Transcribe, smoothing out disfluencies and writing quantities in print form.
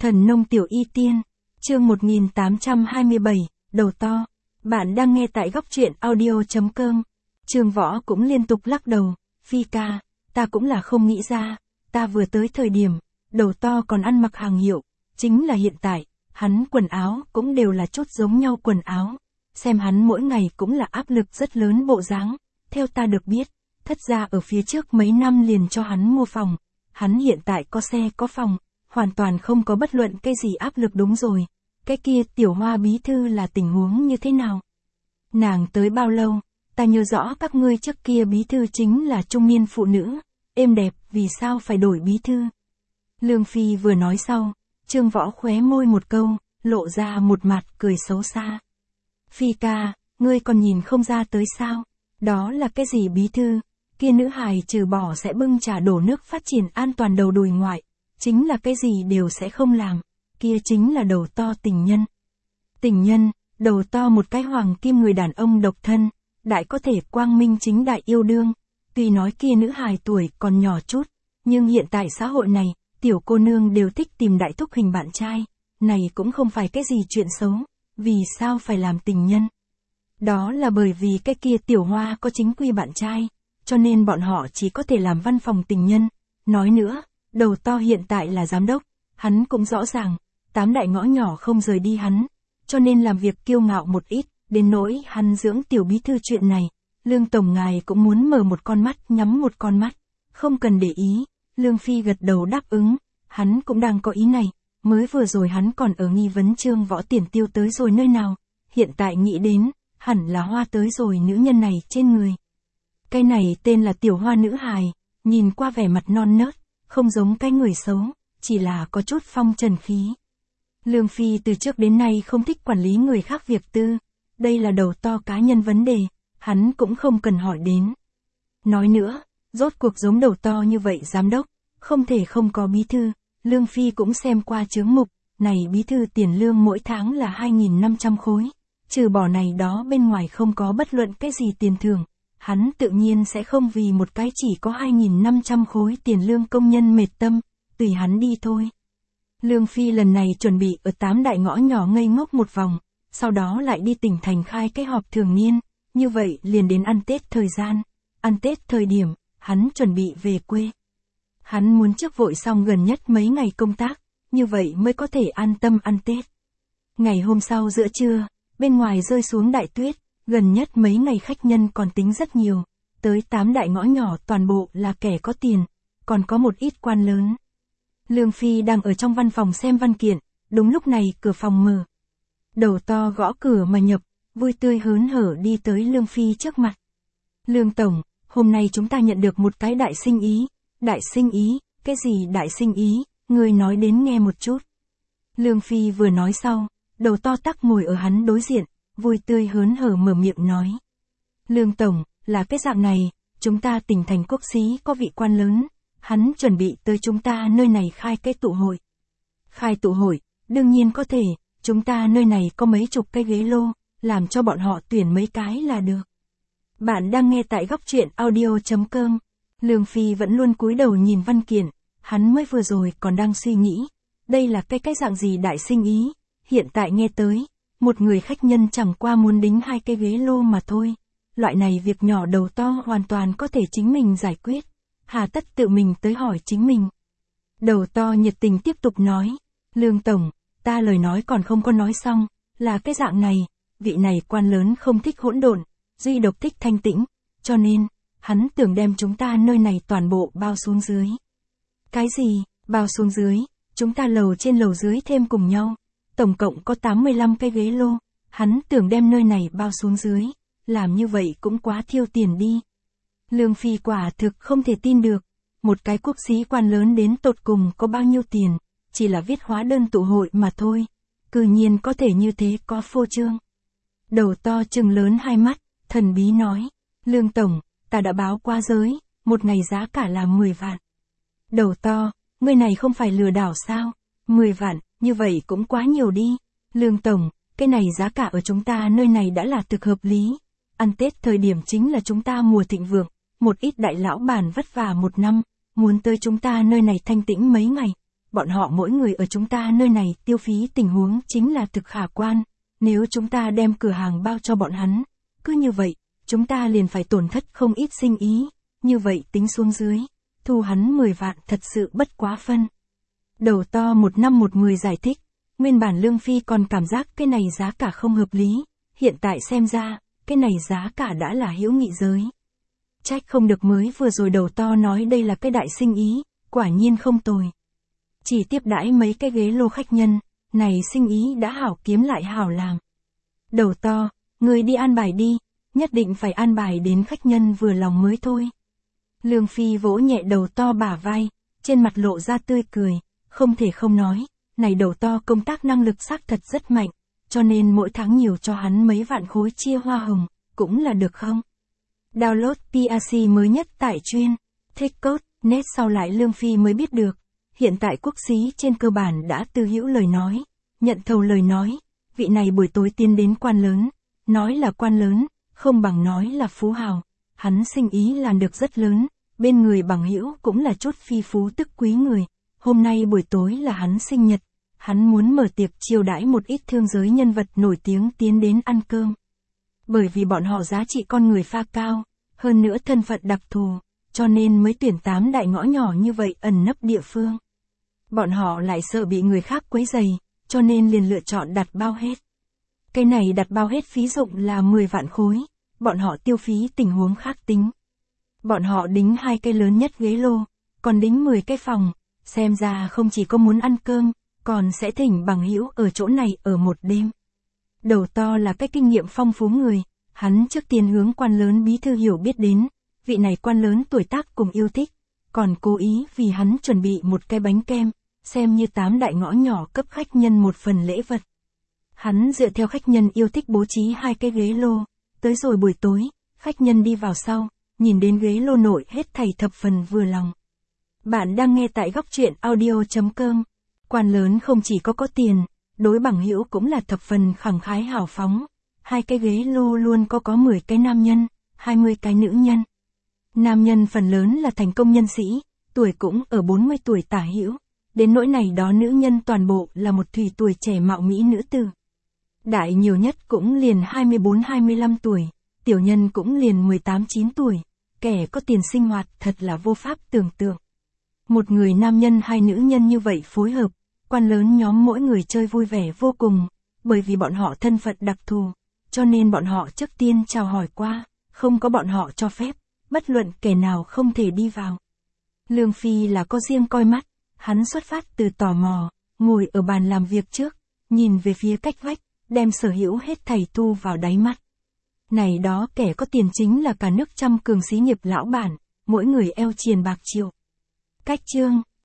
Thần nông tiểu y tiên, chương 1827, đầu to. Bạn đang nghe tại góc truyện audio.com. Trương Võ cũng liên tục lắc đầu, Phi ca, ta cũng là không nghĩ ra, ta vừa tới thời điểm, đầu to còn ăn mặc hàng hiệu, chính là hiện tại, hắn quần áo cũng đều là chút giống nhau quần áo. Xem hắn mỗi ngày cũng là áp lực rất lớn bộ dáng, theo ta được biết, thất gia ở phía trước mấy năm liền cho hắn mua phòng, hắn hiện tại có xe có phòng, hoàn toàn không có bất luận cái gì áp lực. Đúng rồi, cái kia Tiểu Hoa bí thư là tình huống như thế nào? Nàng tới bao lâu? Ta nhớ rõ các ngươi trước kia bí thư chính là trung niên phụ nữ, êm đẹp, vì sao phải đổi bí thư? Lương Phi vừa nói sau, Trương Võ khóe môi một câu, lộ ra một mặt cười xấu xa. Phi ca, ngươi còn nhìn không ra tới sao? Đó là cái gì bí thư? Kia nữ hài trừ bỏ sẽ bưng trà đổ nước phát triển an toàn đầu đùi ngoại, chính là cái gì đều sẽ không làm, kia chính là đầu to tình nhân. Tình nhân, đầu to một cái hoàng kim người đàn ông độc thân, đại có thể quang minh chính đại yêu đương, tuy nói kia nữ hài tuổi còn nhỏ chút, nhưng hiện tại xã hội này, tiểu cô nương đều thích tìm đại thúc hình bạn trai, này cũng không phải cái gì chuyện xấu, vì sao phải làm tình nhân? Đó là bởi vì cái kia Tiểu Hoa có chính quy bạn trai, cho nên bọn họ chỉ có thể làm văn phòng tình nhân. Nói nữa, đầu to hiện tại là giám đốc, hắn cũng rõ ràng, 8 đại ngõ nhỏ không rời đi hắn, cho nên làm việc kiêu ngạo một ít, đến nỗi hắn dưỡng tiểu bí thư chuyện này, Lương Tổng ngài cũng muốn mở một con mắt nhắm một con mắt, không cần để ý. Lương Phi gật đầu đáp ứng, hắn cũng đang có ý này, mới vừa rồi hắn còn ở nghi vấn Trương Võ tiền tiêu tới rồi nơi nào, hiện tại nghĩ đến, hẳn là hoa tới rồi nữ nhân này trên người. Cái này tên là Tiểu Hoa nữ hài, nhìn qua vẻ mặt non nớt, không giống cái người xấu, chỉ là có chút phong trần khí. Lương Phi từ trước đến nay không thích quản lý người khác việc tư, đây là đầu to cá nhân vấn đề, hắn cũng không cần hỏi đến. Nói nữa, rốt cuộc giống đầu to như vậy giám đốc, không thể không có bí thư, Lương Phi cũng xem qua chướng mục, này bí thư tiền lương mỗi tháng là 2.500 khối, trừ bỏ này đó bên ngoài không có bất luận cái gì tiền thưởng. Hắn tự nhiên sẽ không vì một cái chỉ có 2.500 khối tiền lương công nhân mệt tâm, tùy hắn đi thôi. Lương Phi lần này chuẩn bị ở 8 đại ngõ nhỏ ngây ngốc một vòng, sau đó lại đi tỉnh thành khai cái họp thường niên, như vậy liền đến ăn Tết thời gian. Ăn Tết thời điểm, hắn chuẩn bị về quê. Hắn muốn trước vội xong gần nhất mấy ngày công tác, như vậy mới có thể an tâm ăn Tết. Ngày hôm sau giữa trưa, bên ngoài rơi xuống đại tuyết. Gần nhất mấy ngày khách nhân còn tính rất nhiều, tới 8 đại ngõ nhỏ toàn bộ là kẻ có tiền, còn có một ít quan lớn. Lương Phi đang ở trong văn phòng xem văn kiện, đúng lúc này cửa phòng mở. Đầu to gõ cửa mà nhập, vui tươi hớn hở đi tới Lương Phi trước mặt. Lương Tổng, hôm nay chúng ta nhận được một cái đại sinh ý. Đại sinh ý, cái gì đại sinh ý, người nói đến nghe một chút. Lương Phi vừa nói sau, đầu to tắc ngồi ở hắn đối diện. Vui tươi hớn hở mở miệng nói. Lương Tổng, là cái dạng này, chúng ta tỉnh thành quốc xí có vị quan lớn, hắn chuẩn bị tới chúng ta nơi này khai cái tụ hội. Khai tụ hội, đương nhiên có thể, chúng ta nơi này có mấy chục cái ghế lô, làm cho bọn họ tuyển mấy cái là được. Bạn đang nghe tại góc truyện audio.com. Lương Phi vẫn luôn cúi đầu nhìn văn kiện, hắn mới vừa rồi còn đang suy nghĩ, đây là cái dạng gì đại sinh ý, hiện tại nghe tới. Một người khách nhân chẳng qua muốn đính 2 cái ghế lô mà thôi. Loại này việc nhỏ đầu to hoàn toàn có thể chính mình giải quyết. Hà tất tự mình tới hỏi chính mình. Đầu to nhiệt tình tiếp tục nói. Lương Tổng, ta lời nói còn không có nói xong. Là cái dạng này, vị này quan lớn không thích hỗn độn, duy độc thích thanh tĩnh. Cho nên, hắn tưởng đem chúng ta nơi này toàn bộ bao xuống dưới. Cái gì, bao xuống dưới, chúng ta lầu trên lầu dưới thêm cùng nhau. Tổng cộng có 85 cái ghế lô, hắn tưởng đem nơi này bao xuống dưới, làm như vậy cũng quá thiêu tiền đi. Lương Phi quả thực không thể tin được, một cái quốc sĩ quan lớn đến tột cùng có bao nhiêu tiền, chỉ là viết hóa đơn tụ hội mà thôi, cư nhiên có thể như thế có phô trương. Đầu to trừng lớn hai mắt, thần bí nói, Lương Tổng, ta đã báo qua giới, một ngày giá cả là 10 vạn. Đầu to, người này không phải lừa đảo sao, 10 vạn. Như vậy cũng quá nhiều đi. Lương Tổng, cái này giá cả ở chúng ta nơi này đã là thực hợp lý. Ăn Tết thời điểm chính là chúng ta mùa thịnh vượng, một ít đại lão bản vất vả một năm, muốn tới chúng ta nơi này thanh tĩnh mấy ngày, bọn họ mỗi người ở chúng ta nơi này tiêu phí tình huống chính là thực khả quan, nếu chúng ta đem cửa hàng bao cho bọn hắn, cứ như vậy, chúng ta liền phải tổn thất không ít sinh ý, như vậy tính xuống dưới, thu hắn 10 vạn thật sự bất quá phân. Đầu to 1/10 giải thích, nguyên bản Lương Phi còn cảm giác cái này giá cả không hợp lý, hiện tại xem ra, cái này giá cả đã là hữu nghị giới. Trách không được mới vừa rồi đầu to nói đây là cái đại sinh ý, quả nhiên không tồi. Chỉ tiếp đãi mấy cái ghế lô khách nhân, này sinh ý đã hảo kiếm lại hảo làm. Đầu to, người đi an bài đi, nhất định phải an bài đến khách nhân vừa lòng mới thôi. Lương Phi vỗ nhẹ đầu to bả vai, trên mặt lộ ra tươi cười, không thể không nói, này đầu to công tác năng lực xác thật rất mạnh, cho nên mỗi tháng nhiều cho hắn mấy vạn khối chia hoa hồng, cũng là được không? Download PRC mới nhất tại chuyên, Techcode.net sau lại Lương Phi mới biết được, hiện tại quốc xí trên cơ bản đã tư hữu lời nói, nhận thầu lời nói, vị này buổi tối tiến đến quan lớn, nói là quan lớn, không bằng nói là phú hào, hắn sinh ý làm được rất lớn, bên người bằng hữu cũng là chút phi phú tức quý người, hôm nay buổi tối là hắn sinh nhật, hắn muốn mở tiệc chiêu đãi một ít thương giới nhân vật nổi tiếng tiến đến ăn cơm. Bởi vì bọn họ giá trị con người pha cao, hơn nữa thân phận đặc thù, cho nên mới tuyển 8 đại ngõ nhỏ như vậy ẩn nấp địa phương. Bọn họ lại sợ bị người khác quấy rầy, cho nên liền lựa chọn đặt bao hết. Cái này đặt bao hết phí dụng là 10 vạn khối, bọn họ tiêu phí tình huống khác tính. Bọn họ đính 2 cái lớn nhất ghế lô, còn đính 10 cái phòng, xem ra không chỉ có muốn ăn cơm, còn sẽ thỉnh bằng hữu ở chỗ này ở một đêm. Đầu to là cái kinh nghiệm phong phú người, hắn trước tiên hướng quan lớn bí thư hiểu biết đến, vị này quan lớn tuổi tác cùng yêu thích, còn cố ý vì hắn chuẩn bị một cái bánh kem, xem như 8 đại ngõ nhỏ cấp khách nhân một phần lễ vật. Hắn dựa theo khách nhân yêu thích bố trí 2 cái ghế lô, tới rồi buổi tối, khách nhân đi vào sau, nhìn đến ghế lô nội hết thảy thập phần vừa lòng. Bạn đang nghe tại góc truyện audio.com. Quan lớn không chỉ có tiền, đối bằng hữu cũng là thập phần khẳng khái hào phóng. 2 cái ghế lô luôn có 10 cái nam nhân, 20 cái nữ nhân. Nam nhân phần lớn là thành công nhân sĩ, tuổi cũng ở 40 tuổi tả hữu. Đến nỗi này đó nữ nhân toàn bộ là một thùy tuổi trẻ mạo mỹ nữ tử. Đại nhiều nhất cũng liền 24-25 tuổi, tiểu nhân cũng liền 18-9 tuổi, kẻ có tiền sinh hoạt thật là vô pháp tưởng tượng. Một người nam nhân 2 nữ nhân như vậy phối hợp, quan lớn nhóm mỗi người chơi vui vẻ vô cùng, bởi vì bọn họ thân phận đặc thù, cho nên bọn họ trước tiên chào hỏi qua, không có bọn họ cho phép, bất luận kẻ nào không thể đi vào. Lương Phi là có riêng coi mắt, hắn xuất phát từ tò mò, ngồi ở bàn làm việc trước, nhìn về phía cách vách, đem sở hữu hết thảy thu vào đáy mắt. Này đó kẻ có tiền chính là cả nước trăm cường xí nghiệp lão bản, mỗi người eo triền bạc triệu. Cách chương